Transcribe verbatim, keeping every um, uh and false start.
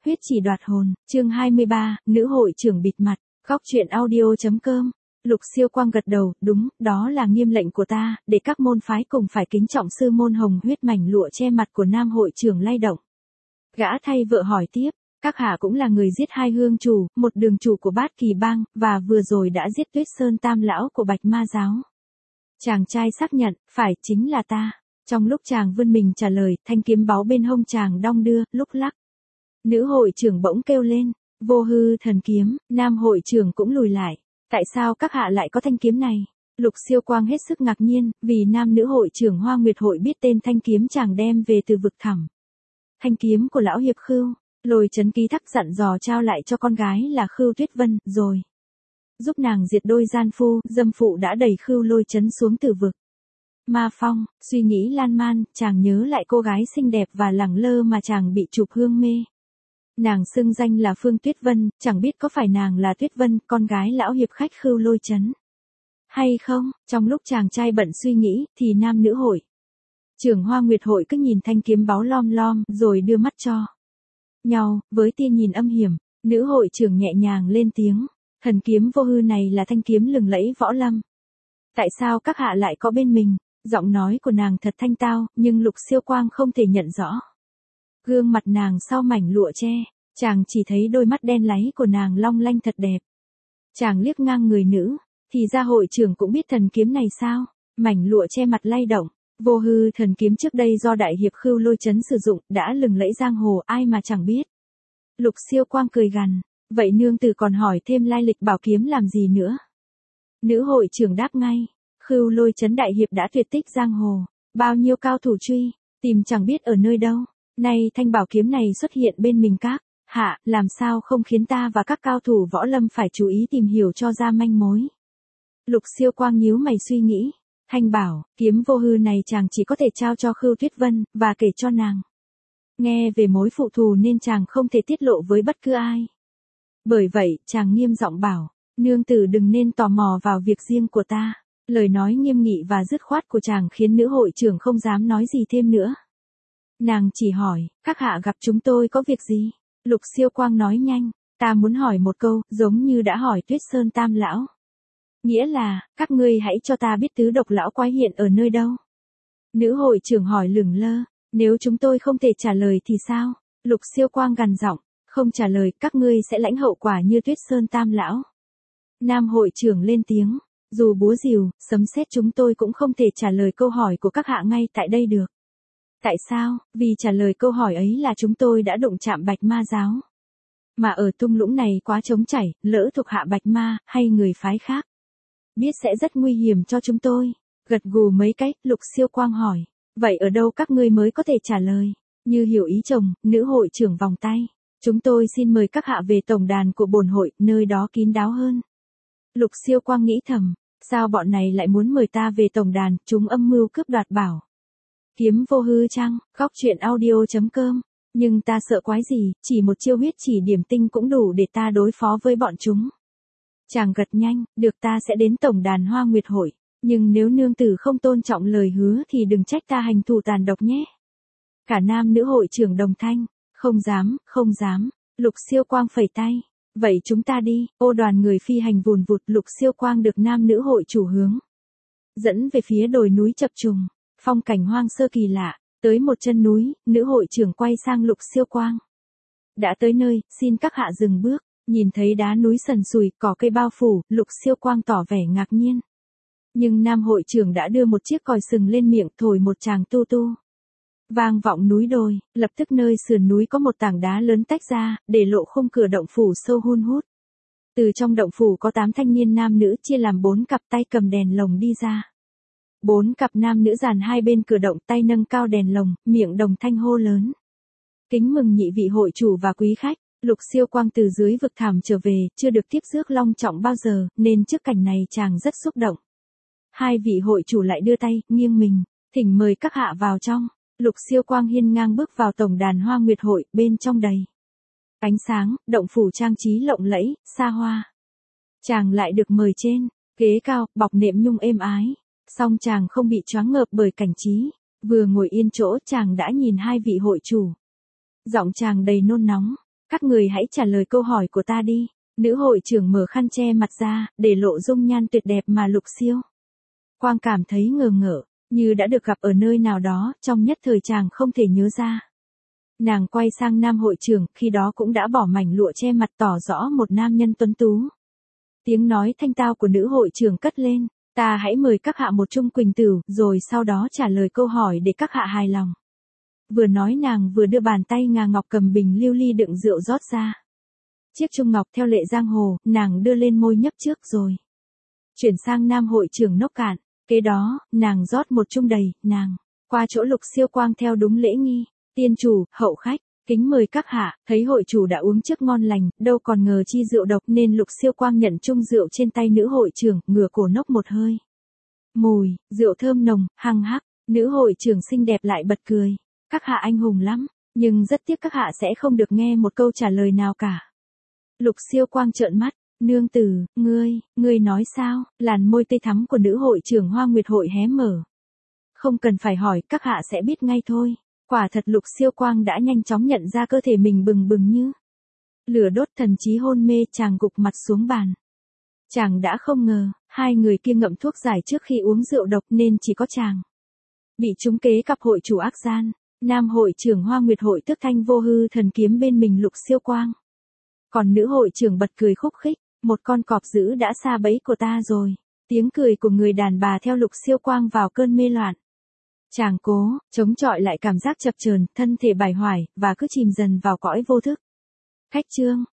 Huyết chỉ đoạt hồn, chương hai mươi ba, nữ hội trưởng bịt mặt, góc truyện audio.com. Lục Siêu Quang gật đầu, đúng, đó là nghiêm lệnh của ta, để các môn phái cùng phải kính trọng sư môn hồng huyết mảnh lụa che mặt của nam hội trưởng lay động. Gã thay vợ hỏi tiếp, các hạ cũng là người giết hai hương chủ, một đường chủ của Bát Kỳ Bang, và vừa rồi đã giết Tuyết Sơn Tam lão của Bạch Ma giáo. Chàng trai xác nhận, phải, chính là ta. Trong lúc chàng vươn mình trả lời, thanh kiếm báu bên hông chàng đong đưa, lúc lắc. Nữ hội trưởng bỗng kêu lên, vô hư thần kiếm, nam hội trưởng cũng lùi lại. Tại sao các hạ lại có thanh kiếm này? Lục Siêu Quang hết sức ngạc nhiên, vì nam nữ hội trưởng Hoa Nguyệt hội biết tên thanh kiếm chàng đem về từ vực thẳm. Thanh kiếm của lão hiệp Khưu, Lôi Chấn ký thác dặn dò trao lại cho con gái là Khưu Tuyết Vân, rồi giúp nàng diệt đôi gian phu, dâm phụ đã đẩy Khưu Lôi Chấn xuống từ vực. Ma Phong, suy nghĩ lan man, chàng nhớ lại cô gái xinh đẹp và lẳng lơ mà chàng bị chụp hương mê. Nàng xưng danh là Phương Tuyết Vân, chẳng biết có phải nàng là Tuyết Vân, con gái lão hiệp khách Khưu Lôi Chấn hay không? Trong lúc chàng trai bận suy nghĩ, thì nam nữ hội trưởng Hoa Nguyệt hội cứ nhìn thanh kiếm báu lom lom, rồi đưa mắt cho nhau, với tia nhìn âm hiểm. Nữ hội trưởng nhẹ nhàng lên tiếng, thần kiếm vô hư này là thanh kiếm lừng lẫy võ lâm. Tại sao các hạ lại có bên mình? Giọng nói của nàng thật thanh tao, nhưng Lục Siêu Quang không thể nhận rõ. Gương mặt nàng sau mảnh lụa che, chàng chỉ thấy đôi mắt đen láy của nàng long lanh thật đẹp. Chàng liếc ngang người nữ, thì ra hội trưởng cũng biết thần kiếm này sao? Mảnh lụa che mặt lay động, vô hư thần kiếm trước đây do đại hiệp Khưu Lôi Chấn sử dụng, đã lừng lẫy giang hồ, ai mà chẳng biết. Lục Siêu Quang cười gằn, vậy nương tử còn hỏi thêm lai lịch bảo kiếm làm gì nữa? Nữ hội trưởng đáp ngay, Khưu Lôi Chấn đại hiệp đã tuyệt tích giang hồ, bao nhiêu cao thủ truy, tìm chẳng biết ở nơi đâu. Nay thanh bảo kiếm này xuất hiện bên mình các hạ, làm sao không khiến ta và các cao thủ võ lâm phải chú ý tìm hiểu cho ra manh mối. Lục Siêu Quang nhíu mày suy nghĩ, thanh bảo, kiếm vô hư này chàng chỉ có thể trao cho Khưu Tuyết Vân, và kể cho nàng nghe về mối phụ thù nên chàng không thể tiết lộ với bất cứ ai. Bởi vậy, chàng nghiêm giọng bảo, nương tử đừng nên tò mò vào việc riêng của ta. Lời nói nghiêm nghị và dứt khoát của chàng khiến nữ hội trưởng không dám nói gì thêm nữa. Nàng chỉ hỏi, các hạ gặp chúng tôi có việc gì? Lục Siêu Quang nói nhanh, ta muốn hỏi một câu, giống như đã hỏi Tuyết Sơn Tam lão. Nghĩa là, các ngươi hãy cho ta biết tứ độc lão quái hiện ở nơi đâu. Nữ hội trưởng hỏi lửng lơ, nếu chúng tôi không thể trả lời thì sao? Lục Siêu Quang gằn giọng, không trả lời, các ngươi sẽ lãnh hậu quả như Tuyết Sơn Tam lão. Nam hội trưởng lên tiếng, dù búa rìu, sấm sét chúng tôi cũng không thể trả lời câu hỏi của các hạ ngay tại đây được. Tại sao? Vì trả lời câu hỏi ấy là chúng tôi đã đụng chạm Bạch Ma giáo. Mà ở thung lũng này quá trống chảy, lỡ thuộc hạ Bạch Ma, hay người phái khác biết sẽ rất nguy hiểm cho chúng tôi. Gật gù mấy cái, Lục Siêu Quang hỏi, vậy ở đâu các ngươi mới có thể trả lời? Như hiểu ý chồng, nữ hội trưởng vòng tay, chúng tôi xin mời các hạ về tổng đàn của bổn hội, nơi đó kín đáo hơn. Lục Siêu Quang nghĩ thầm, sao bọn này lại muốn mời ta về tổng đàn, chúng âm mưu cướp đoạt bảo kiếm vô hư chăng? Góc truyện audio.com. Nhưng ta sợ quái gì, chỉ một chiêu huyết chỉ điểm tinh cũng đủ để ta đối phó với bọn chúng. Chàng gật nhanh, được, ta sẽ đến tổng đàn Hoa Nguyệt hội, nhưng nếu nương tử không tôn trọng lời hứa thì đừng trách ta hành thủ tàn độc nhé. Cả nam nữ hội trưởng đồng thanh, không dám, không dám. Lục Siêu Quang phẩy tay, vậy chúng ta đi. Ô đoàn người phi hành vùn vụt, Lục Siêu Quang được nam nữ hội chủ hướng dẫn về phía đồi núi chập trùng, phong cảnh hoang sơ kỳ lạ. Tới một chân núi, nữ hội trưởng quay sang Lục Siêu Quang. Đã tới nơi, xin các hạ dừng bước. Nhìn thấy đá núi sần sùi, cỏ cây bao phủ, Lục Siêu Quang tỏ vẻ ngạc nhiên. Nhưng nam hội trưởng đã đưa một chiếc còi sừng lên miệng, thổi một tràng tu tu. Vang vọng núi đồi, lập tức nơi sườn núi có một tảng đá lớn tách ra, để lộ khung cửa động phủ sâu hun hút. Từ trong động phủ có tám thanh niên nam nữ chia làm bốn cặp, tay cầm đèn lồng đi ra. Bốn cặp nam nữ dàn hai bên cửa động, tay nâng cao đèn lồng, miệng đồng thanh hô lớn. Kính mừng nhị vị hội chủ và quý khách. Lục Siêu Quang từ dưới vực thẳm trở về, chưa được tiếp rước long trọng bao giờ, nên trước cảnh này chàng rất xúc động. Hai vị hội chủ lại đưa tay, nghiêng mình, thỉnh mời các hạ vào trong. Lục Siêu Quang hiên ngang bước vào tổng đàn Hoa Nguyệt hội, bên trong đầy ánh sáng, động phủ trang trí lộng lẫy, xa hoa. Chàng lại được mời trên ghế cao, bọc nệm nhung êm ái. Song chàng không bị choáng ngợp bởi cảnh trí, vừa ngồi yên chỗ chàng đã nhìn hai vị hội chủ. Giọng chàng đầy nôn nóng, Các người hãy trả lời câu hỏi của ta đi. Nữ hội trưởng mở khăn che mặt ra, để lộ dung nhan tuyệt đẹp mà Lục Siêu Quang cảm thấy ngờ ngợ, như đã được gặp ở nơi nào đó, trong nhất thời chàng không thể nhớ ra. Nàng quay sang nam hội trưởng, khi đó cũng đã bỏ mảnh lụa che mặt tỏ rõ một nam nhân tuấn tú. Tiếng nói thanh tao của nữ hội trưởng cất lên, ta hãy mời các hạ một chung quỳnh tửu, rồi sau đó trả lời câu hỏi để các hạ hài lòng. Vừa nói nàng vừa đưa bàn tay ngà ngọc cầm bình lưu ly đựng rượu rót ra. Chiếc chung ngọc theo lệ giang hồ, nàng đưa lên môi nhấp trước rồi chuyển sang nam hội trưởng nốc cạn. Kế đó, nàng rót một chung đầy, nàng qua chỗ Lục Siêu Quang theo đúng lễ nghi. Tiên chủ, hậu khách, kính mời các hạ. Thấy hội chủ đã uống trước ngon lành, đâu còn ngờ chi rượu độc, nên Lục Siêu Quang nhận chung rượu trên tay nữ hội trưởng, ngửa cổ nốc một hơi. Mùi, rượu thơm nồng, hăng hắc. Nữ hội trưởng xinh đẹp lại bật cười. Các hạ anh hùng lắm, nhưng rất tiếc các hạ sẽ không được nghe một câu trả lời nào cả. Lục Siêu Quang trợn mắt, nương tử, ngươi, ngươi nói sao? Làn môi tươi thắm của nữ hội trưởng Hoa Nguyệt hội hé mở. Không cần phải hỏi, các hạ sẽ biết ngay thôi. Quả thật Lục Siêu Quang đã nhanh chóng nhận ra cơ thể mình bừng bừng như lửa đốt, thần trí hôn mê, chàng gục mặt xuống bàn. Chàng đã không ngờ, hai người kia ngậm thuốc giải trước khi uống rượu độc nên chỉ có chàng bị trúng kế cặp hội chủ ác gian. Nam hội trưởng Hoa Nguyệt hội tức thanh vô hư thần kiếm bên mình Lục Siêu Quang. Còn nữ hội trưởng bật cười khúc khích, một con cọp dữ đã xa bẫy của ta rồi. Tiếng cười của người đàn bà theo Lục Siêu Quang vào cơn mê loạn. Chàng cố chống chọi lại cảm giác chập chờn, thân thể bài hoài và cứ chìm dần vào cõi vô thức. Khách trương